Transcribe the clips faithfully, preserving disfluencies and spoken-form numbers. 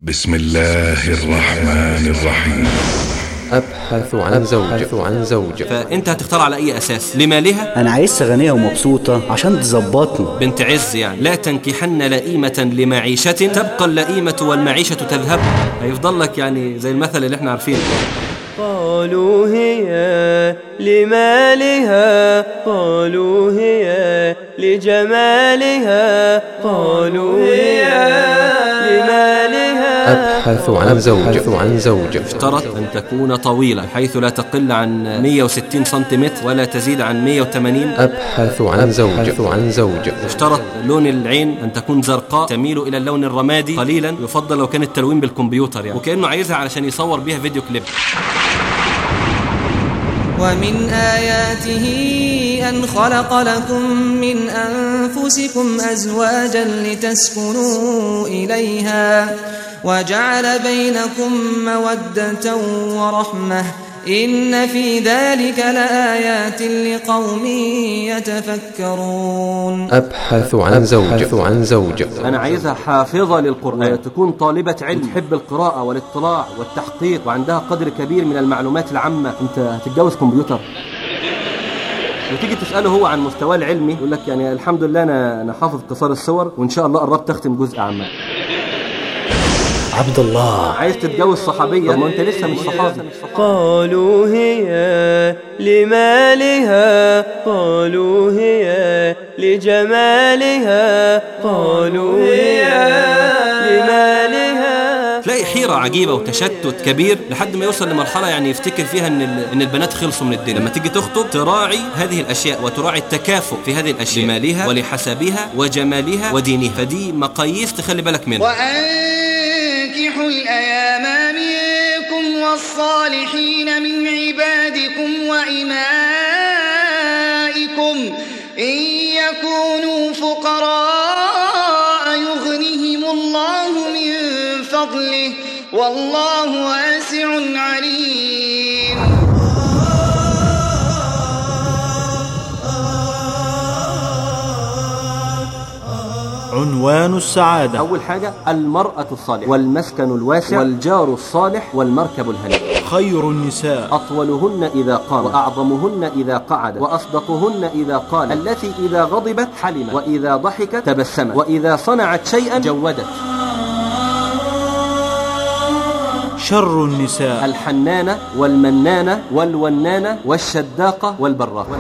بسم الله الرحمن الرحيم. أبحث عن زوجة عن زوجة فأنت هتختار على أي أساس؟ لمالها؟ أنا عايزة غنية ومبسوطة عشان تظبطني. بنت عز يعني. لا تنكحن لئيمة لمعيشة تبقى اللئيمة والمعيشة تذهب. هيفضل لك يعني زي المثل اللي احنا عارفينه. قالوا هي لمالها، قالوا هي لجمالها، قالوا هي لمالها. أبحث عن زوجة عن زوجة اشترط أن تكون طويلة حيث لا تقل عن مئة وستين سنتيمتر ولا تزيد عن مئة وثمانين. أبحث عن زوجة عن زوجة اشترط لون العين أن تكون زرقاء تميل إلى اللون الرمادي قليلا، يفضل لو كان التلوين بالكمبيوتر يعني، وكأنه عايزها علشان يصور بيها فيديو كليب. ومن آياته أن خلق لكم من أنفسكم أزواجا لتسكنوا إليها وجعل بينكم مودة ورحمة إن في ذلك لآيات لقوم يتفكرون. أبحث عن زوجة عن زوجة أنا عايزها حافظة للقرآن، تكون طالبة علم، تحب القراءة والاطلاع والتحقيق وعندها قدر كبير من المعلومات العامة. أنت هتتجوز كمبيوتر؟ وتيجي تسأله هو عن مستواه العلمي يقول لك يعني الحمد لله أنا أنا حافظ قصار الصور وإن شاء الله قربت أختم جزء عامة. عبد الله عايز تتجوز صحابية؟ طب ما أنت لسه مش صحابي. قالوا هي لمالها، قالوا هي لجمالها، قالوا هي لمالها. تلاقي حيرة عجيبة وتشتت كبير لحد ما يوصل لمرحلة يعني يفتكر فيها ان ان البنات خلصوا من الدنيا. لما تيجي تخطب تراعي هذه الاشياء وتراعي التكافؤ في هذه الاشياء لمالها ولحسابها وجمالها ودينها، فدي مقاييس تخلي بالك منها. وأنكحوا الأيام منكم والصالحين من عبادكم وإمائكم إن يكونوا فقراء يغنهم الله من فضله والله واسع عليم. عنوان السعادة. أول حاجة المرأة الصالحة والمسكن الواسع والجار الصالح والمركب الهنيء. خير النساء أطولهن إذا قام وأعظمهن إذا قعد وأصدقهن إذا قال، التي إذا غضبت حلمت وإذا ضحكت تبسمت وإذا صنعت شيئا جودت. شر النساء الحنانة والمنانة والونانة والشداقة والبراقة.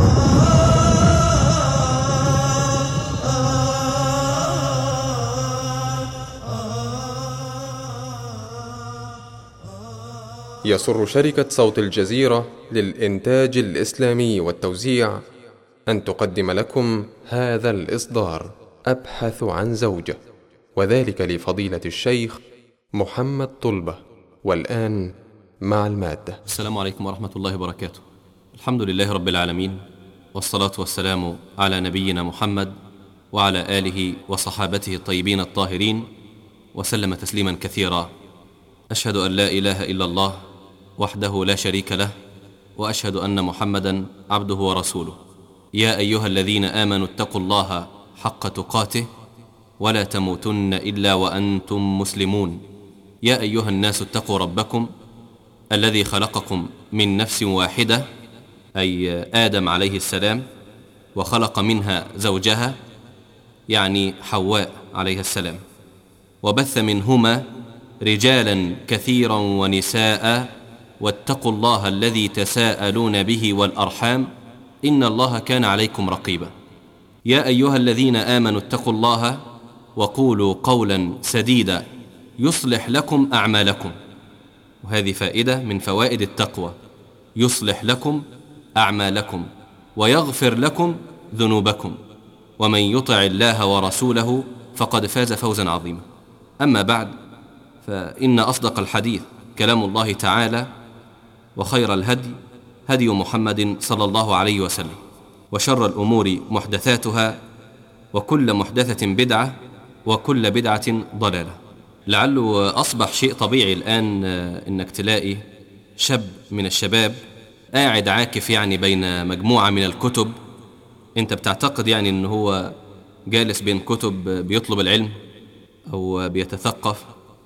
يسر شركة صوت الجزيرة للإنتاج الإسلامي والتوزيع أن تقدم لكم هذا الإصدار. أبحث عن زوجة، وذلك لفضيلة الشيخ محمد طلبة. والآن مع المادة. السلام عليكم ورحمة الله وبركاته. الحمد لله رب العالمين، والصلاة والسلام على نبينا محمد وعلى آله وصحابته الطيبين الطاهرين وسلم تسليما كثيرا. أشهد أن لا إله إلا الله وحده لا شريك له، وأشهد أن محمدا عبده ورسوله. يا أيها الذين آمنوا اتقوا الله حق تقاته ولا تموتن إلا وأنتم مسلمون. يا أيها الناس اتقوا ربكم الذي خلقكم من نفس واحدة، أي آدم عليه السلام، وخلق منها زوجها يعني حواء عليه السلام، وبث منهما رجالا كثيرا ونساء، واتقوا الله الذي تساءلون به والأرحام إن الله كان عليكم رقيبا. يا أيها الذين آمنوا اتقوا الله وقولوا قولا سديدا يصلح لكم أعمالكم. وهذه فائدة من فوائد التقوى، يصلح لكم أعمالكم ويغفر لكم ذنوبكم، ومن يطع الله ورسوله فقد فاز فوزا عظيما. أما بعد، فإن أصدق الحديث كلام الله تعالى، وخير الهدي هدي محمد صلى الله عليه وسلم، وشر الأمور محدثاتها، وكل محدثة بدعة، وكل بدعة ضلالة. لعله أصبح شيء طبيعي الآن إنك تلاقي شاب من الشباب قاعد عاكف يعني بين مجموعة من الكتب. أنت بتعتقد يعني إن هو جالس بين كتب بيطلب العلم أو بيتثقف،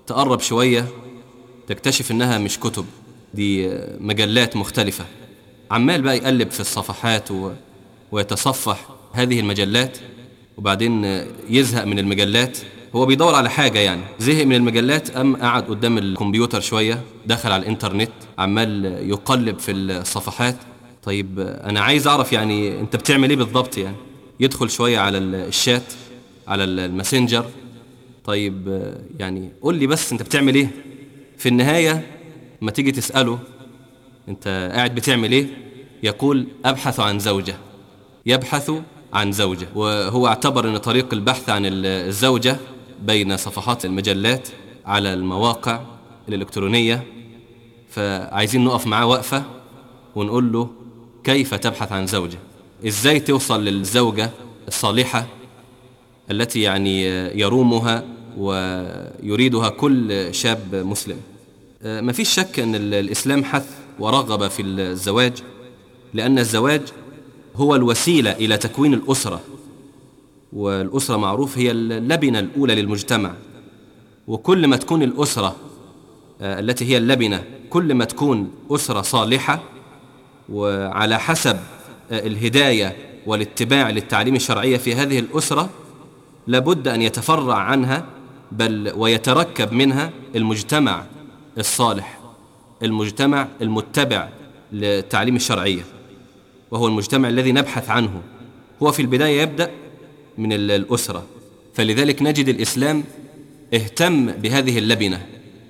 تقرب شوية تكتشف إنها مش كتب، دي مجلات مختلفة. عمال بقى يقلب في الصفحات و... ويتصفح هذه المجلات، وبعدين يزهق من المجلات. هو بيدور على حاجة، يعني زهق من المجلات، أم قعد قدام الكمبيوتر شوية، دخل على الإنترنت، عمال يقلب في الصفحات. طيب أنا عايز أعرف يعني أنت بتعمل إيه بالضبط؟ يعني يدخل شوية على الشات، على الماسنجر. طيب يعني قول لي بس أنت بتعمل إيه؟ في النهاية ما تيجي تسأله أنت قاعد بتعمل إيه؟ يقول أبحث عن زوجة، يبحث عن زوجة. وهو اعتبر أن طريق البحث عن الزوجة بين صفحات المجلات على المواقع الإلكترونية. فعايزين نقف معاه وقفة ونقول له كيف تبحث عن زوجة؟ إزاي توصل للزوجة الصالحة التي يعني يرومها ويريدها كل شاب مسلم؟ ما فيش شك أن الإسلام حث ورغب في الزواج، لأن الزواج هو الوسيلة إلى تكوين الأسرة، والأسرة معروف هي اللبنة الأولى للمجتمع. وكل ما تكون الأسرة التي هي اللبنة، كل ما تكون أسرة صالحة وعلى حسب الهداية والاتباع للتعليم الشرعية في هذه الأسرة، لابد أن يتفرع عنها بل ويتركب منها المجتمع الصالح، المجتمع المتبع للتعليم الشرعية، وهو المجتمع الذي نبحث عنه. هو في البداية يبدأ من الأسرة، فلذلك نجد الإسلام اهتم بهذه اللبنة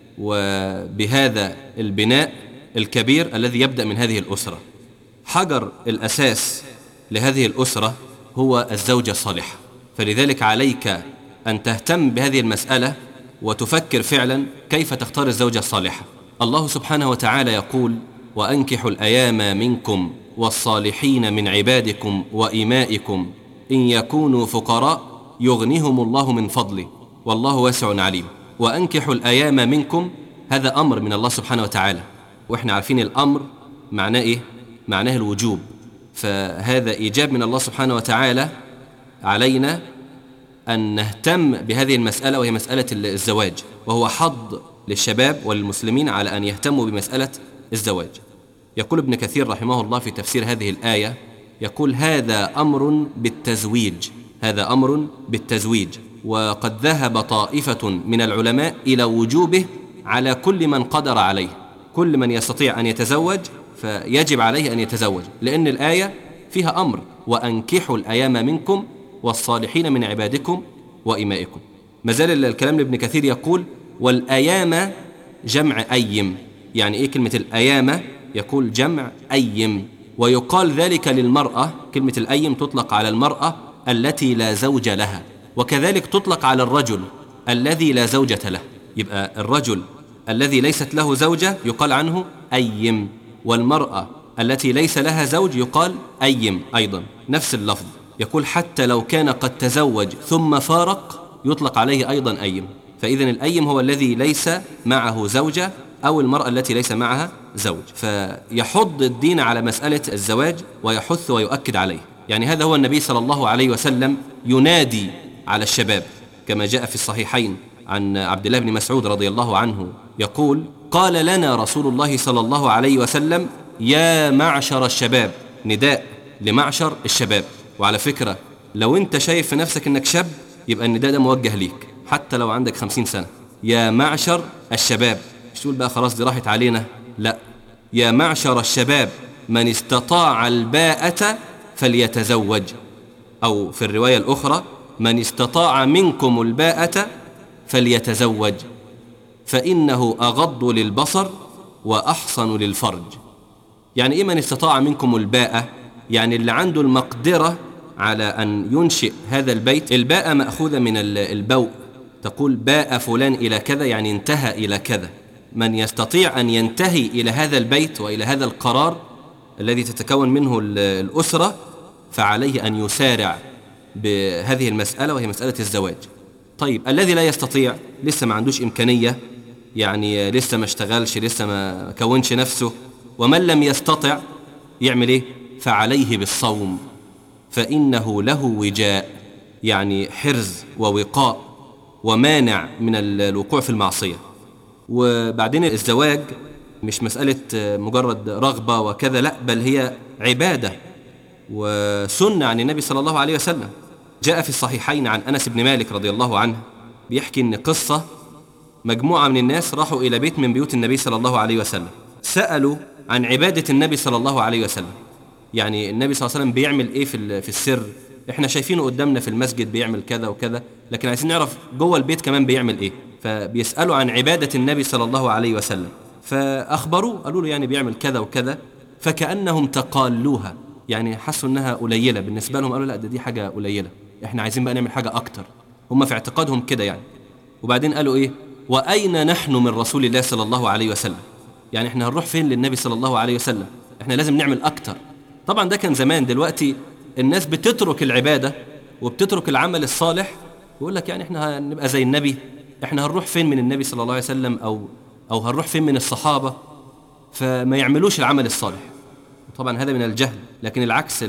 وبهذا البناء الكبير الذي يبدأ من هذه الأسرة. حجر الأساس لهذه الأسرة هو الزوجة الصالحة، فلذلك عليك أن تهتم بهذه المسألة وتفكر فعلا كيف تختار الزوجة الصالحة. الله سبحانه وتعالى يقول وأنكحوا الأيام منكم والصالحين من عبادكم وإمائكم إن يكونوا فقراء يغنيهم الله من فضله والله واسع عليم. وأنكحوا الأيام منكم، هذا أمر من الله سبحانه وتعالى، وإحنا عارفين الأمر معناه إيه؟ معناه الوجوب، فهذا إيجاب من الله سبحانه وتعالى علينا أن نهتم بهذه المسألة، وهي مسألة الزواج، وهو حض للشباب وللمسلمين على أن يهتموا بمسألة الزواج. يقول ابن كثير رحمه الله في تفسير هذه الآية، يقول هذا أمر بالتزويج، هذا أمر بالتزويج، وقد ذهب طائفة من العلماء إلى وجوبه على كل من قدر عليه، كل من يستطيع أن يتزوج فيجب عليه أن يتزوج، لأن الآية فيها أمر وأنكحوا الأيام منكم والصالحين من عبادكم وإمائكم. مازال الكلام لابن كثير يقول والأيام جمع أيم. يعني إيه كلمة الأيام؟ يقول جمع أيم، ويقال ذلك للمرأة، كلمة الأيم تطلق على المرأة التي لا زوج لها، وكذلك تطلق على الرجل الذي لا زوجة له. يبقى الرجل الذي ليست له زوجة يقال عنه أيم، والمرأة التي ليس لها زوج يقال أيم أيضا، نفس اللفظ. يقول حتى لو كان قد تزوج ثم فارق يطلق عليه أيضا أيم. فإذن الأيم هو الذي ليس معه زوجة أو المرأة التي ليس معها زوج. فيحض الدين على مسألة الزواج ويحث ويؤكد عليه. يعني هذا هو النبي صلى الله عليه وسلم ينادي على الشباب، كما جاء في الصحيحين عن عبد الله بن مسعود رضي الله عنه يقول قال لنا رسول الله صلى الله عليه وسلم يا معشر الشباب، نداء لمعشر الشباب. وعلى فكرة لو انت شايف في نفسك انك شاب يبقى النداء ده موجه ليك حتى لو عندك خمسين سنة. يا معشر الشباب، مش تقول بقى خلاص دي راحت علينا، لا، يا معشر الشباب من استطاع الباءة فليتزوج، أو في الرواية الأخرى من استطاع منكم الباءة فليتزوج فإنه أغض للبصر وأحصن للفرج. يعني إيه من استطاع منكم الباءة؟ يعني اللي عنده المقدرة على أن ينشئ هذا البيت. الباءة مأخوذة من البوء، تقول باء فلان إلى كذا، يعني انتهى إلى كذا. من يستطيع أن ينتهي إلى هذا البيت وإلى هذا القرار الذي تتكون منه الأسرة فعليه أن يسارع بهذه المسألة، وهي مسألة الزواج. طيب الذي لا يستطيع، لسه ما عندوش إمكانية، يعني لسه ما اشتغلش، لسه ما كونش نفسه، ومن لم يستطع يعمل إيه؟ فعليه بالصوم فإنه له وجاء، يعني حرز ووقاء ومانع من الوقوع في المعصية. وبعدين الزواج مش مسألة مجرد رغبة وكذا، لا، بل هي عبادة وسنة عن النبي صلى الله عليه وسلم. جاء في الصحيحين عن أنس بن مالك رضي الله عنه بيحكي إن قصة مجموعة من الناس راحوا إلى بيت من بيوت النبي صلى الله عليه وسلم، سألوا عن عبادة النبي صلى الله عليه وسلم. يعني النبي صلى الله عليه وسلم بيعمل إيه في في السر؟ إحنا شايفينه قدامنا في المسجد بيعمل كذا وكذا، لكن عايزين نعرف جوه البيت كمان بيعمل إيه. فبيسألوا عن عبادة النبي صلى الله عليه وسلم، فأخبروه قالوا له يعني بيعمل كذا وكذا، فكأنهم تقالوها، يعني حسوا إنها قليلة بالنسبة لهم، قالوا لا ده دي حاجة قليلة، إحنا عايزين بقى نعمل حاجة أكتر. هم في اعتقادهم كده يعني. وبعدين قالوا إيه؟ وأين نحن من رسول الله صلى الله عليه وسلم؟ يعني إحنا هنروح فين للنبي صلى الله عليه وسلم؟ إحنا لازم نعمل أكتر. طبعا ده كان زمان، دلوقتي الناس بتترك العبادة وبتترك العمل الصالح ويقول لك يعني إحنا هنبقى زي النبي، إحنا هنروح فين من النبي صلى الله عليه وسلم، أو أو هنروح فين من الصحابة، فما يعملوش العمل الصالح. طبعا هذا من الجهل. لكن العكس،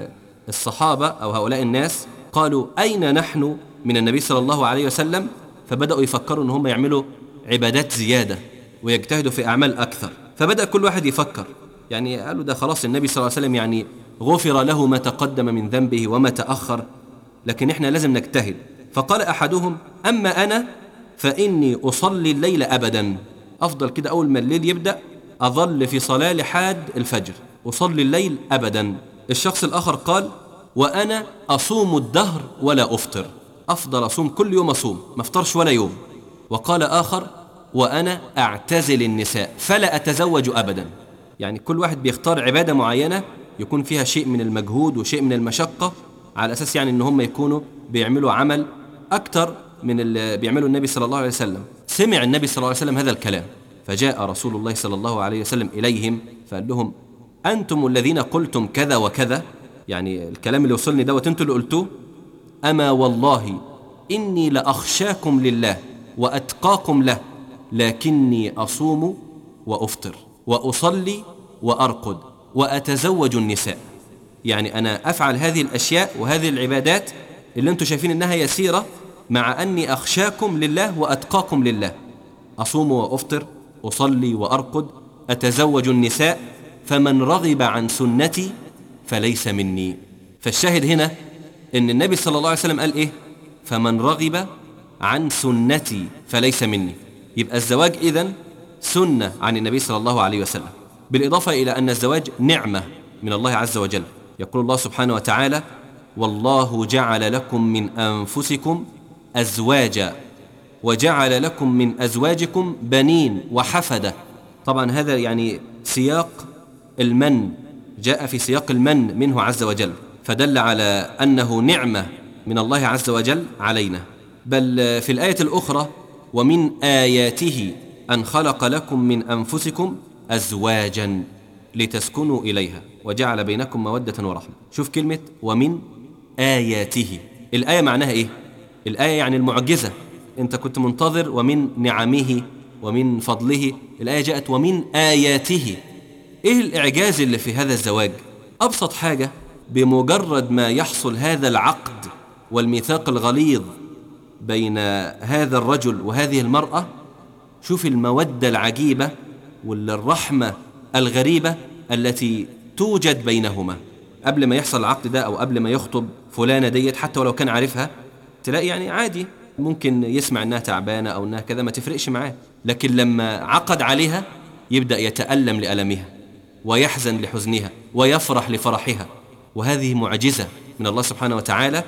الصحابة أو هؤلاء الناس قالوا أين نحن من النبي صلى الله عليه وسلم، فبدأوا يفكروا إن هم يعملوا عبادات زيادة ويجتهدوا في أعمال أكثر. فبدأ كل واحد يفكر، يعني قالوا ده خلاص النبي صلى الله عليه وسلم يعني غفر له ما تقدم من ذنبه وما تأخر، لكن إحنا لازم نجتهد. فقال أحدهم أما أنا فإني أصلي الليل أبدا، أفضل كده أول ما الليل يبدأ أظل في صلاة لحد الفجر، أصلي الليل أبدا. الشخص الآخر قال وأنا أصوم الدهر ولا أفطر، أفضل أصوم كل يوم، أصوم ما أفطرش ولا يوم. وقال آخر وأنا أعتزل النساء فلا أتزوج أبدا. يعني كل واحد بيختار عبادة معينة يكون فيها شيء من المجهود وشيء من المشقة، على أساس يعني إن هم يكونوا بيعملوا عمل أكتر من اللي بيعمله النبي صلى الله عليه وسلم. سمع النبي صلى الله عليه وسلم هذا الكلام، فجاء رسول الله صلى الله عليه وسلم إليهم فقال لهم أنتم الذين قلتم كذا وكذا، يعني الكلام اللي وصلني دوت أنتم اللي قلتوه؟ أما والله إني لأخشاكم لله وأتقاكم له، لكني أصوم وأفطر وأصلي وأرقد وأتزوج النساء. يعني أنا أفعل هذه الأشياء وهذه العبادات اللي أنتم شايفين إنها يسيرة، مع أني أخشاكم لله وأتقاكم لله. أصوم وأفطر، أصلي وأرقد، أتزوج النساء، فمن رغب عن سنتي فليس مني. فالشاهد هنا إن النبي صلى الله عليه وسلم قال إيه؟ فمن رغب عن سنتي فليس مني. يبقى الزواج إذن سنة عن النبي صلى الله عليه وسلم، بالإضافة إلى أن الزواج نعمة من الله عز وجل. يقول الله سبحانه وتعالى والله جعل لكم من أنفسكم أزواجا وجعل لكم من أزواجكم بنين وحفدة. طبعا هذا يعني سياق المن، جاء في سياق المن منه عز وجل، فدل على أنه نعمة من الله عز وجل علينا. بل في الآية الأخرى ومن آياته أن خلق لكم من أنفسكم أزواجا لتسكنوا إليها وجعل بينكم مودة ورحمة. شوف كلمة ومن آياته، الآية معناها إيه؟ الآية يعني المعجزة، أنت كنت منتظر ومن نعمه ومن فضله، الآية جاءت ومن آياته. إيه الإعجاز اللي في هذا الزواج؟ أبسط حاجة، بمجرد ما يحصل هذا العقد والميثاق الغليظ بين هذا الرجل وهذه المرأة، شوف المودة العجيبة والرحمة الغريبة التي توجد بينهما. قبل ما يحصل العقد ده أو قبل ما يخطب فلانة ديت، حتى ولو كان عارفها، تلاقي يعني عادي، ممكن يسمع أنها تعبانة أو أنها كذا، ما تفرقش معاه. لكن لما عقد عليها يبدأ يتألم لألمها ويحزن لحزنها ويفرح لفرحها. وهذه معجزة من الله سبحانه وتعالى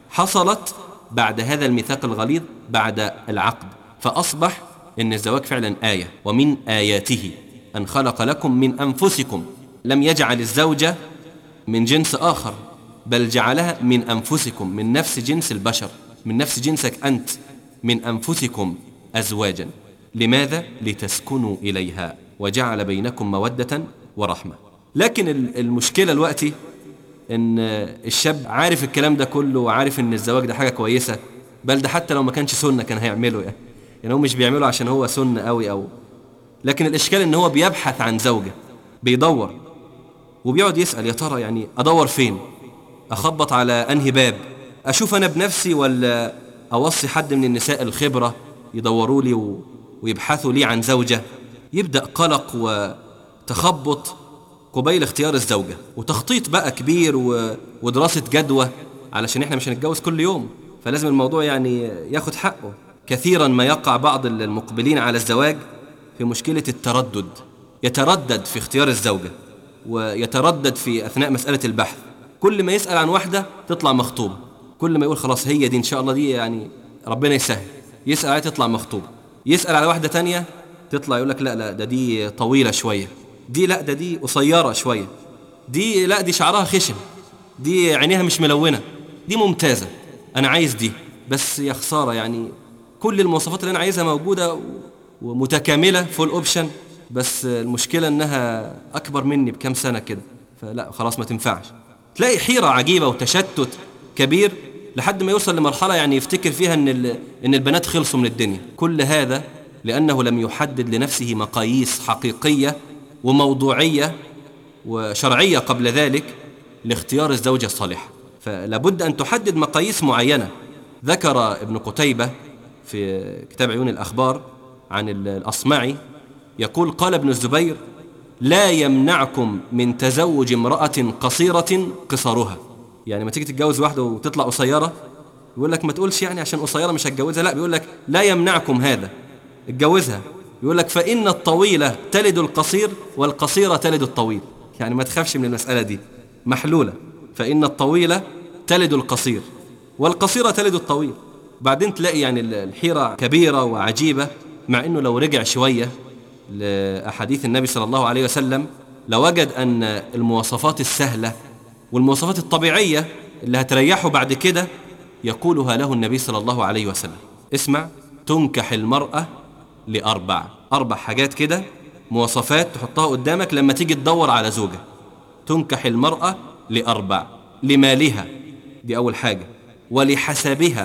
حصلت بعد هذا الميثاق الغليظ، بعد العقد، فأصبح إن الزواج فعلا آية. ومن آياته أن خلق لكم من أنفسكم، لم يجعل الزوجة من جنس آخر، بل جعلها من أنفسكم، من نفس جنس البشر، من نفس جنسك أنت، من أنفسكم أزواجا. لماذا؟ لتسكنوا إليها وجعل بينكم مودة ورحمة. لكن المشكلة الوقتي إن الشاب عارف الكلام ده كله وعارف إن الزواج ده حاجة كويسة، بل ده حتى لو ما كانش سنة كان هيعمله، يعني يعني هو مش بيعمله عشان هو سنة قوي أو لكن الإشكال إن هو بيبحث عن زوجة، بيدور وبيقعد يسأل يا ترى يعني أدور فين؟ أخبط على أنهي باب؟ أشوف أنا بنفسي ولا أوصي حد من النساء الخبرة يدوروا لي و... ويبحثوا لي عن زوجة، يبدأ قلق وتخبط قبيل اختيار الزوجة، وتخطيط بقى كبير و... ودراسة جدوى، علشان احنا مش هنتجوز كل يوم، فلازم الموضوع يعني ياخد حقه. كثيرا ما يقع بعض المقبلين على الزواج في مشكلة التردد، يتردد في اختيار الزوجة ويتردد في أثناء مسألة البحث. كل ما يسأل عن واحدة تطلع مخطوبة، كل ما يقول خلاص هي دي إن شاء الله دي يعني ربنا يسهل، يسأل عليها تطلع مخطوبة، يسأل على واحدة تانية تطلع يقول لك لا لا ده دي طويلة شوية، دي لا ده دي قصيرة شوية، دي لا دي شعرها خشن، دي عينيها مش ملونة، دي ممتازة، أنا عايز دي، بس يا خسارة يعني كل المواصفات اللي أنا عايزها موجودة ومتكاملة فول أوبشن، بس المشكلة إنها أكبر مني بكم سنة كده، فلا خلاص ما تنفعش. تلاقي حيرة عجيبة وتشتت كبير لحد ما يوصل لمرحلة يعني يفتكر فيها إن إن البنات خلصوا من الدنيا. كل هذا لأنه لم يحدد لنفسه مقاييس حقيقية وموضوعية وشرعية قبل ذلك لاختيار الزوجة الصالحة. فلابد أن تحدد مقاييس معينة. ذكر ابن قتيبة في كتاب عيون الأخبار عن الأصمعي يقول قال ابن الزبير لا يمنعكم من تزوج امرأة قصيرة قصرها. يعني ما تيجي تتجوز واحدة وتطلع قصيرة يقول لك ما تقولش يعني عشان قصيرة مش هتجوزها، لا بيقول لك لا يمنعكم هذا، اتجوزها. يقول لك فإن الطويلة تلد القصير والقصيرة تلد الطويل. يعني ما تخافش من المسألة دي، محلولة. فإن الطويلة تلد القصير والقصيرة تلد الطويل. بعدين تلاقي يعني الحيرة كبيرة وعجيبة، مع إنه لو رجع شوية لأحاديث النبي صلى الله عليه وسلم لوجد أن المواصفات السهلة والمواصفات الطبيعية اللي هتريحه بعد كده يقولها له النبي صلى الله عليه وسلم. اسمع، تنكح المرأة لأربع، أربع حاجات كده، مواصفات تحطها قدامك لما تيجي تدور على زوجة. تنكح المرأة لأربع: لمالها، دي أول حاجة، ولحسبها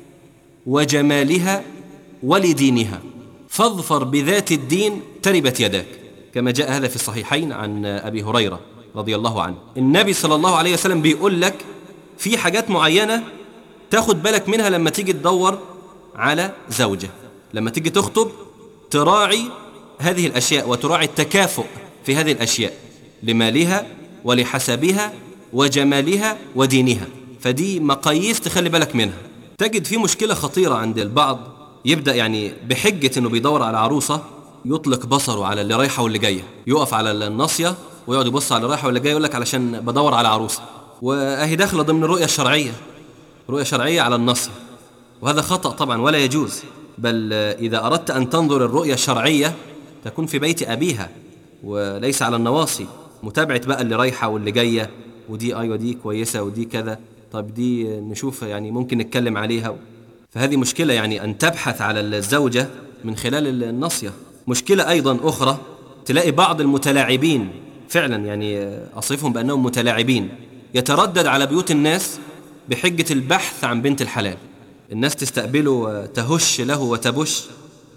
وجمالها ولدينها، فاظفر بذات الدين تربت يداك، كما جاء هذا في الصحيحين عن أبي هريرة رضي الله عنه. النبي صلى الله عليه وسلم بيقول لك في حاجات معينة تاخد بالك منها لما تيجي تدور على زوجة، لما تيجي تخطب تراعي هذه الأشياء وتراعي التكافؤ في هذه الأشياء: لمالها ولحسبها وجمالها ودينها. فدي مقاييس تخلي بالك منها. تجد في مشكلة خطيرة عند البعض، يبدأ يعني بحجة إنه بيدور على عروسة يطلق بصره على اللي رايحة واللي جاية، يقف على الناصية ويقعد يبص على اللي رايحة واللي جاية، يقول لك علشان بدور على عروسة، وأهي داخلة ضمن الرؤية الشرعية، رؤية شرعية على الناصية، وهذا خطأ طبعا ولا يجوز. بل إذا أردت أن تنظر الرؤية الشرعية تكون في بيت أبيها وليس على النواصي، متابعة بقى اللي رايحة واللي جاية، ودي أيوة دي كويسة ودي كذا، طب دي نشوف يعني ممكن نتكلم عليها. فهذه مشكلة، يعني أن تبحث على الزوجة من خلال الناصية. مشكلة أيضا أخرى، تلاقي بعض المتلاعبين فعلا، يعني أصفهم بأنهم متلاعبين، يتردد على بيوت الناس بحجة البحث عن بنت الحلال. الناس تستقبله تهش له وتبش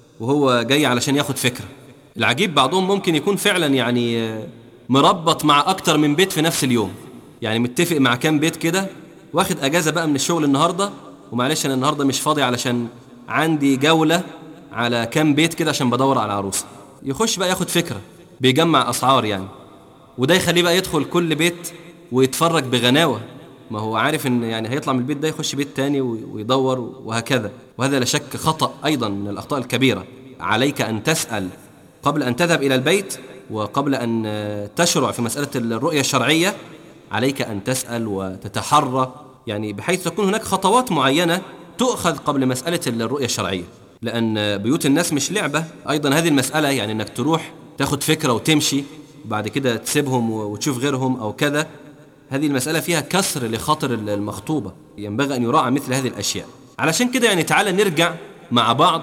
وهو جاي علشان ياخد فكرة. العجيب بعضهم ممكن يكون فعلا يعني مربط مع أكتر من بيت في نفس اليوم، يعني متفق مع كام بيت كده، واخد أجازة بقى من الشغل النهاردة، ومعلش أنا النهاردة مش فاضي علشان عندي جولة على كام بيت كده عشان بدور على عروسة. يخش بقى ياخد فكرة، بيجمع أسعار يعني، وده يخليه بقى يدخل كل بيت ويتفرج بغناوة، ما هو عارف إن يعني هيطلع من البيت ده يخش بيت تاني ويدور وهكذا. وهذا لا شك خطأ أيضا من الأخطاء الكبيرة. عليك أن تسأل قبل أن تذهب إلى البيت، وقبل أن تشرع في مسألة الرؤية الشرعية عليك أن تسأل وتتحرى، يعني بحيث تكون هناك خطوات معينة تؤخذ قبل مسألة الرؤية الشرعية، لأن بيوت الناس مش لعبة. أيضا هذه المسألة يعني أنك تروح تاخد فكرة وتمشي بعد كده تسيبهم وتشوف غيرهم أو كذا، هذه المسألة فيها كسر لخاطر المخطوبة، ينبغي أن يراعى مثل هذه الأشياء. علشان كده يعني تعالى نرجع مع بعض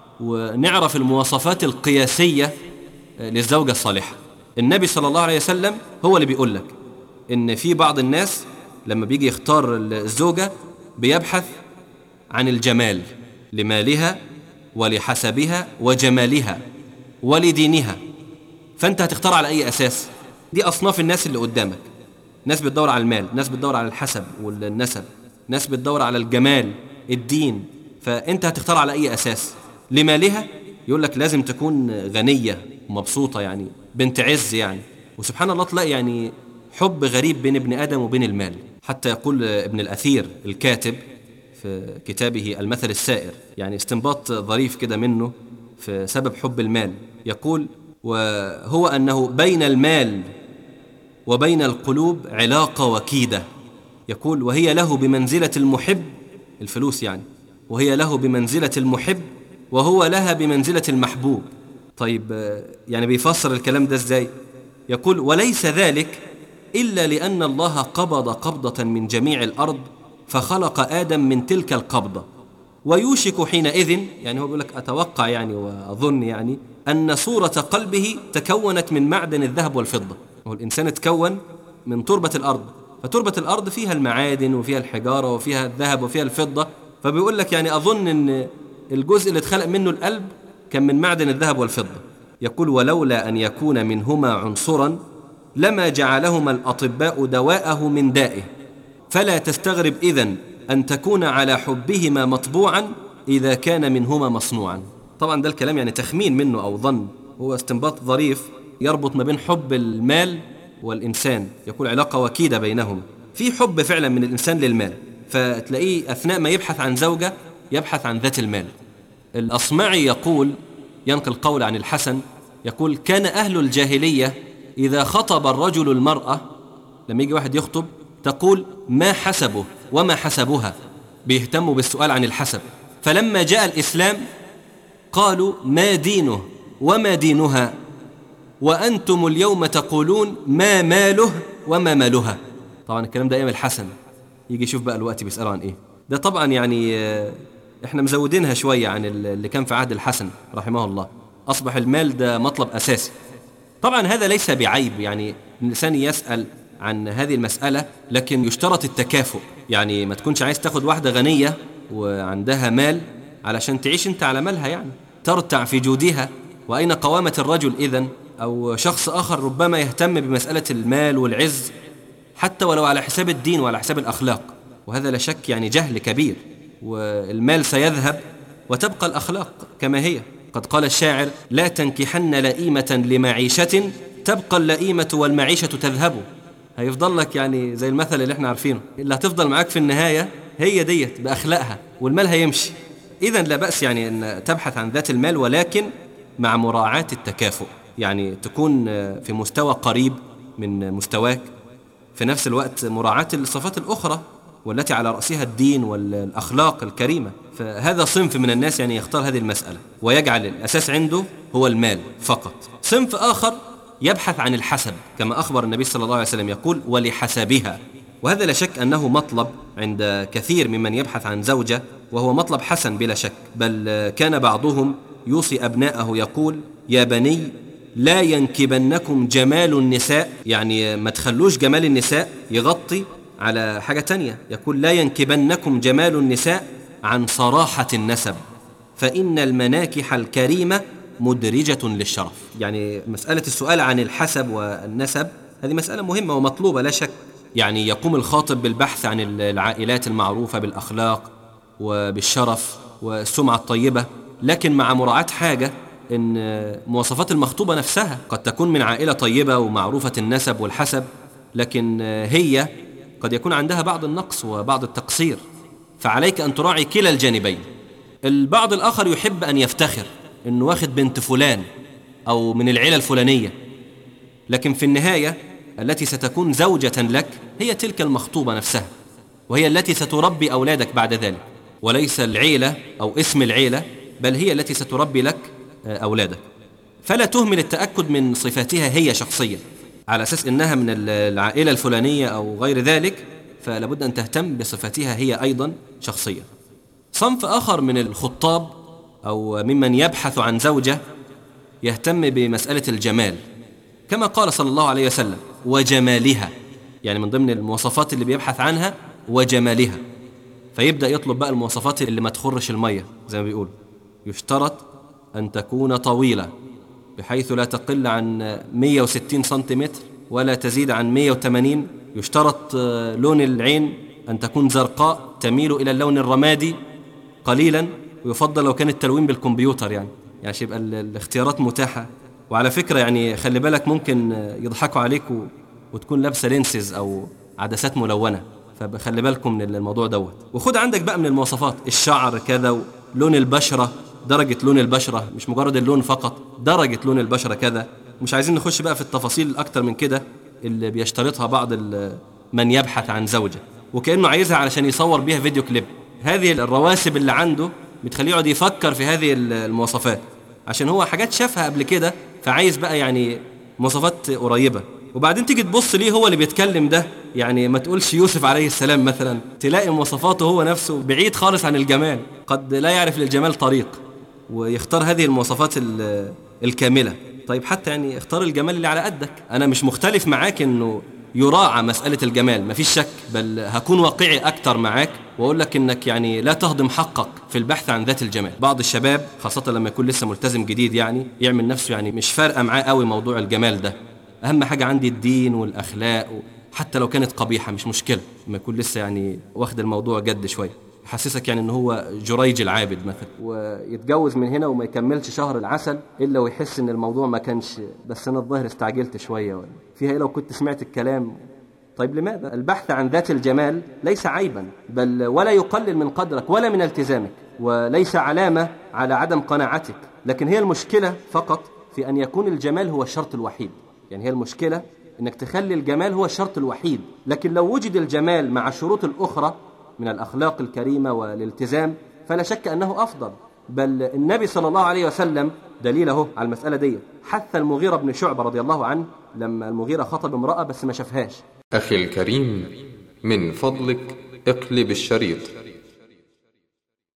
ونعرف المواصفات القياسية للزوجة الصالحة. النبي صلى الله عليه وسلم هو اللي بيقول لك إن في بعض الناس لما بيجي يختار الزوجة بيبحث عن الجمال: لمالها ولحسبها وجمالها ولدينها. فأنت هتختار على أي أساس؟ دي أصناف الناس اللي قدامك. ناس بتدور على المال، ناس بتدور على الحسب والنسب، ناس بتدور على الجمال، الدين، فأنت هتختار على أي أساس؟ لمالها؟ يقول لك لازم تكون غنية ومبسوطة، يعني بنت عز يعني. وسبحان الله تلاقي يعني حب غريب بين ابن آدم وبين المال. حتى يقول ابن الأثير الكاتب في كتابه المثل السائر، يعني استنباط ظريف كده منه في سبب حب المال، يقول: وهو أنه بين المال وبين القلوب علاقة وكيدة. يقول: وهي له بمنزلة المحب، الفلوس يعني، وهي له بمنزلة المحب وهو لها بمنزلة المحبوب. طيب يعني بيفسر الكلام ده ازاي؟ يقول: وليس ذلك إلا لأن الله قبض قبضة من جميع الأرض فخلق آدم من تلك القبضة، ويوشك حينئذ، يعني هو بيقول لك أتوقع يعني وأظن يعني أن صورة قلبه تكونت من معدن الذهب والفضة. هو الإنسان اتكون من تربة الأرض، فتربة الأرض فيها المعادن وفيها الحجارة وفيها الذهب وفيها الفضة. فبيقول لك يعني أظن أن الجزء اللي اتخلق منه القلب كان من معدن الذهب والفضة. يقول: ولولا أن يكون منهما عنصرا لما جعلهما الأطباء دواءه من دائه، فلا تستغرب إذن أن تكون على حبهما مطبوعا إذا كان منهما مصنوعا. طبعا ده الكلام يعني تخمين منه أو ظن، هو استنباط ظريف يربط ما بين حب المال والإنسان. يقول علاقة وكيدة بينهم، في حب فعلا من الإنسان للمال، فتلاقيه أثناء ما يبحث عن زوجة يبحث عن ذات المال. الأصمعي يقول، ينقل قول عن الحسن، يقول: كان أهل الجاهلية إذا خطب الرجل المرأة، لما يجي واحد يخطب تقول: ما حسبه وما حسبها، بيهتموا بالسؤال عن الحسب. فلما جاء الإسلام قالوا: ما دينه وما دينها، وأنتم اليوم تقولون ما ماله وما مالها. طبعا الكلام ده أيام الحسن، يجي يشوف بقى الوقت بيسألوا عن إيه. ده طبعا يعني إحنا مزودينها شوية عن اللي كان في عهد الحسن رحمه الله، أصبح المال ده مطلب أساسي. طبعا هذا ليس بعيب، يعني الإنسان يسأل عن هذه المسألة، لكن يشترط التكافؤ. يعني ما تكونش عايز تاخد واحدة غنية وعندها مال علشان تعيش انت على مالها، يعني ترتع في جودها. وأين قوامة الرجل إذن؟ أو شخص آخر ربما يهتم بمسألة المال والعز حتى ولو على حساب الدين وعلى حساب الأخلاق، وهذا لا شك يعني جهل كبير. والمال سيذهب وتبقى الأخلاق كما هي. قد قال الشاعر: لا تنكحن لئيمة لمعيشة تبقى اللئيمة والمعيشة تذهب. هيفضل لك يعني زي المثل اللي احنا عارفينه، اللي هتفضل معاك في النهاية هي ديت بأخلاقها، والمال هيمشي. إذن لا بأس يعني أن تبحث عن ذات المال، ولكن مع مراعاة التكافؤ، يعني تكون في مستوى قريب من مستواك، في نفس الوقت مراعاة الصفات الأخرى والتي على رأسها الدين والأخلاق الكريمة. فهذا صنف من الناس يعني يختار هذه المسألة ويجعل الأساس عنده هو المال فقط. صنف آخر يبحث عن الحسب، كما أخبر النبي صلى الله عليه وسلم يقول: ولحسبها. وهذا لا شك أنه مطلب عند كثير ممن يبحث عن زوجة، وهو مطلب حسن بلا شك. بل كان بعضهم يوصي أبناءه يقول: يا بني لا ينكبنكم جمال النساء، يعني ما تخلوش جمال النساء يغطي على حاجة تانية. يقول: لا ينكبنكم جمال النساء عن صراحة النسب، فإن المناكح الكريمة مدرجة للشرف. يعني مسألة السؤال عن الحسب والنسب هذه مسألة مهمة ومطلوبة لا شك. يعني يقوم الخاطب بالبحث عن العائلات المعروفة بالأخلاق وبالشرف والسمعة الطيبة، لكن مع مراعاة حاجة، إن مواصفات المخطوبة نفسها قد تكون من عائلة طيبة ومعروفة النسب والحسب، لكن هي قد يكون عندها بعض النقص وبعض التقصير، فعليك أن تراعي كلا الجانبين. البعض الآخر يحب أن يفتخر إنه واخد بنت فلان أو من العيلة الفلانية، لكن في النهاية التي ستكون زوجة لك هي تلك المخطوبة نفسها، وهي التي ستربي أولادك بعد ذلك، وليس العيلة أو اسم العيلة، بل هي التي ستربي لك أولادك. فلا تهمل التأكد من صفاتها هي شخصيا على أساس إنها من العائلة الفلانية أو غير ذلك، فلابد أن تهتم بصفاتها هي أيضا شخصيا. صنف آخر من الخطاب أو ممن يبحث عن زوجة يهتم بمسألة الجمال، كما قال صلى الله عليه وسلم: وجمالها، يعني من ضمن المواصفات اللي بيبحث عنها وجمالها. فيبدأ يطلب بقى المواصفات اللي ما تخرش المية زي ما بيقول. يشترط أن تكون طويلة بحيث لا تقل عن مئة وستين سنتيمتر ولا تزيد عن مئة وثمانين. يشترط لون العين أن تكون زرقاء تميل إلى اللون الرمادي، قليلا، ويفضل لو كان التلوين بالكمبيوتر يعني يعني يبقى الاختيارات متاحة. وعلى فكرة يعني خلي بالك ممكن يضحكوا عليك وتكون لابسة لينسز أو عدسات ملونة، فخلي بالكم من الموضوع دوت. وخد عندك بقى من المواصفات الشعر كذا، ولون البشرة، درجة لون البشرة، مش مجرد اللون فقط، درجة لون البشرة كذا. مش عايزين نخش بقى في التفاصيل أكتر من كده اللي بيشترطها بعض من يبحث عن زوجة، وكأنه عايزها علشان يصور بيها فيديو كليب. هذه الرواسب اللي عنده بتخليه يقعد يفكر في هذه المواصفات، عشان هو حاجات شافها قبل كده، فعايز بقى يعني مواصفات قريبة. وبعدين تيجي تبص ليه هو اللي بيتكلم ده، يعني ما تقولش يوسف عليه السلام مثلا، تلاقي مواصفاته هو نفسه بعيد خالص عن الجمال، قد لا يعرف للجمال طريق ويختار هذه المواصفات الكاملة. طيب حتى يعني اختار الجمال اللي على قدك. أنا مش مختلف معاك إنه يراعى مسألة الجمال، مفيش شك، بل هكون واقعي أكتر معاك وأقول لك إنك يعني لا تهضم حقك في البحث عن ذات الجمال. بعض الشباب خاصة لما يكون لسه ملتزم جديد يعني يعمل نفسه يعني مش فارقة معاه قوي موضوع الجمال ده، أهم حاجة عندي الدين والأخلاق، حتى لو كانت قبيحة مش مشكلة، لما يكون لسه يعني واخد الموضوع جد شوية، يحسسك يعني إن هو جريج العابد مثلا، ويتجوز من هنا وما يكملش شهر العسل إلا ويحس إن الموضوع ما كانش، بس أنا الظاهر استعجلت شوية ولا فيها إيه لو كنت سمعت الكلام. طيب لماذا؟ البحث عن ذات الجمال ليس عيبا، بل ولا يقلل من قدرك ولا من التزامك، وليس علامة على عدم قناعتك، لكن هي المشكلة فقط في أن يكون الجمال هو الشرط الوحيد. يعني هي المشكلة إنك تخلي الجمال هو الشرط الوحيد، لكن لو وجد الجمال مع الشروط الأخرى من الأخلاق الكريمة والالتزام فلا شك أنه أفضل. بل النبي صلى الله عليه وسلم دليله على المسألة دي، حث المغيرة بن شعبة رضي الله عنه لما المغيرة خطب امرأة بس ما شافهاش: أخي الكريم، من فضلك اقلب الشريط.